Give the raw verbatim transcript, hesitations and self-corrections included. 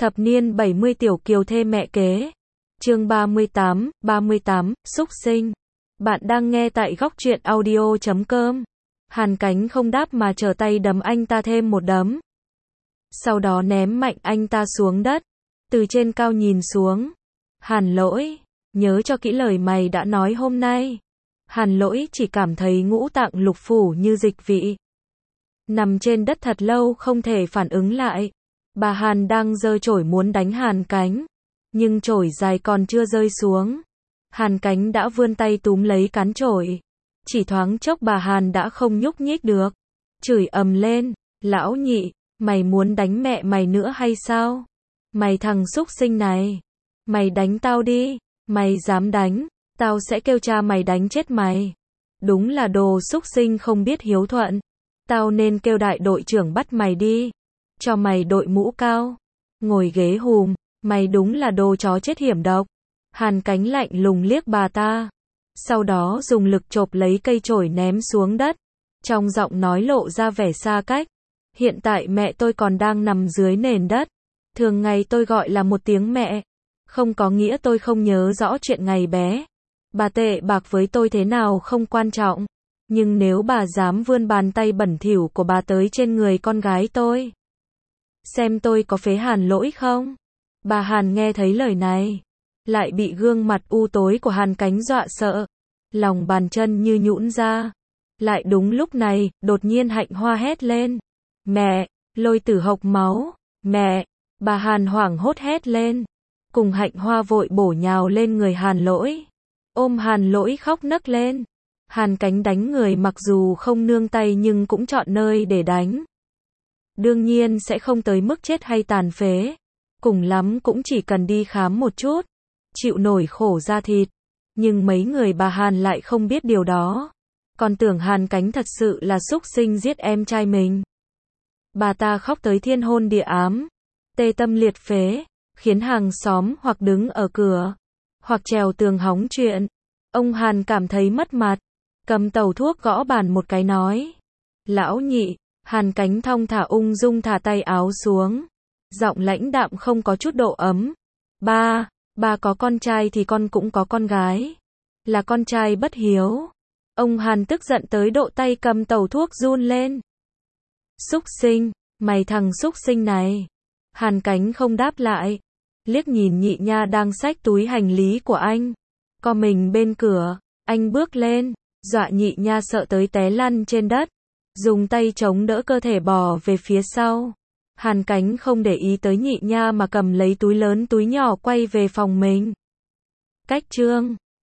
Thập niên bảy mươi tiểu kiều thê mẹ kế. Chương ba mươi tám, ba mươi tám, xúc sinh. Bạn đang nghe tại góc truyện audio chấm com. Hàn Cánh không đáp mà trở tay đấm anh ta thêm một đấm. Sau đó ném mạnh anh ta xuống đất. Từ trên cao nhìn xuống. Hàn Lỗi, nhớ cho kỹ lời mày đã nói hôm nay. Hàn Lỗi chỉ cảm thấy ngũ tạng lục phủ như dịch vị. Nằm trên đất thật lâu không thể phản ứng lại. Bà Hàn đang giơ chổi muốn đánh Hàn Cánh. Nhưng chổi dài còn chưa rơi xuống. Hàn Cánh đã vươn tay túm lấy cán chổi. Chỉ thoáng chốc bà Hàn đã không nhúc nhích được. Chửi ầm lên, lão nhị, mày muốn đánh mẹ mày nữa hay sao? Mày thằng xúc sinh này. Mày đánh tao đi, mày dám đánh, tao sẽ kêu cha mày đánh chết mày. Đúng là đồ xúc sinh không biết hiếu thuận. Tao nên kêu đại đội trưởng bắt mày đi. Cho mày đội mũ cao. Ngồi ghế hùm, mày đúng là đồ chó chết hiểm độc. Hàn Cánh lạnh lùng liếc bà ta. Sau đó dùng lực chộp lấy cây chổi ném xuống đất. Trong giọng nói lộ ra vẻ xa cách. Hiện tại mẹ tôi còn đang nằm dưới nền đất. Thường ngày tôi gọi là một tiếng mẹ. Không có nghĩa tôi không nhớ rõ chuyện ngày bé. Bà tệ bạc với tôi thế nào không quan trọng. Nhưng nếu bà dám vươn bàn tay bẩn thỉu của bà tới trên người con gái tôi. Xem tôi có phế Hàn Lỗi không? Bà Hàn nghe thấy lời này. Lại bị gương mặt u tối của Hàn Cánh dọa sợ. Lòng bàn chân như nhũn ra. Lại đúng lúc này, đột nhiên Hạnh Hoa hét lên. Mẹ, Lôi Tử hộc máu. Mẹ, bà Hàn hoảng hốt hét lên. Cùng Hạnh Hoa vội bổ nhào lên người Hàn Lỗi. Ôm Hàn Lỗi khóc nấc lên. Hàn Cánh đánh người mặc dù không nương tay nhưng cũng chọn nơi để đánh. Đương nhiên sẽ không tới mức chết hay tàn phế. Cùng lắm cũng chỉ cần đi khám một chút. Chịu nổi khổ da thịt. Nhưng mấy người bà Hàn lại không biết điều đó. Còn tưởng Hàn Cánh thật sự là xúc sinh giết em trai mình. Bà ta khóc tới thiên hôn địa ám. Tê tâm liệt phế. Khiến hàng xóm hoặc đứng ở cửa. Hoặc trèo tường hóng chuyện. Ông Hàn cảm thấy mất mặt. Cầm tàu thuốc gõ bàn một cái nói. Lão nhị. Hàn Cánh thong thả ung dung thả tay áo xuống. Giọng lãnh đạm không có chút độ ấm. Ba, ba có con trai thì con cũng có con gái. Là con trai bất hiếu. Ông Hàn tức giận tới độ tay cầm tàu thuốc run lên. Xúc sinh, mày thằng xúc sinh này. Hàn Cánh không đáp lại. Liếc nhìn nhị nha đang xách túi hành lý của anh. Co mình bên cửa, anh bước lên. Dọa nhị nha sợ tới té lăn trên đất. Dùng tay chống đỡ cơ thể bò về phía sau. Hàn Cánh không để ý tới nhị nha mà cầm lấy túi lớn túi nhỏ quay về phòng mình. Cách chương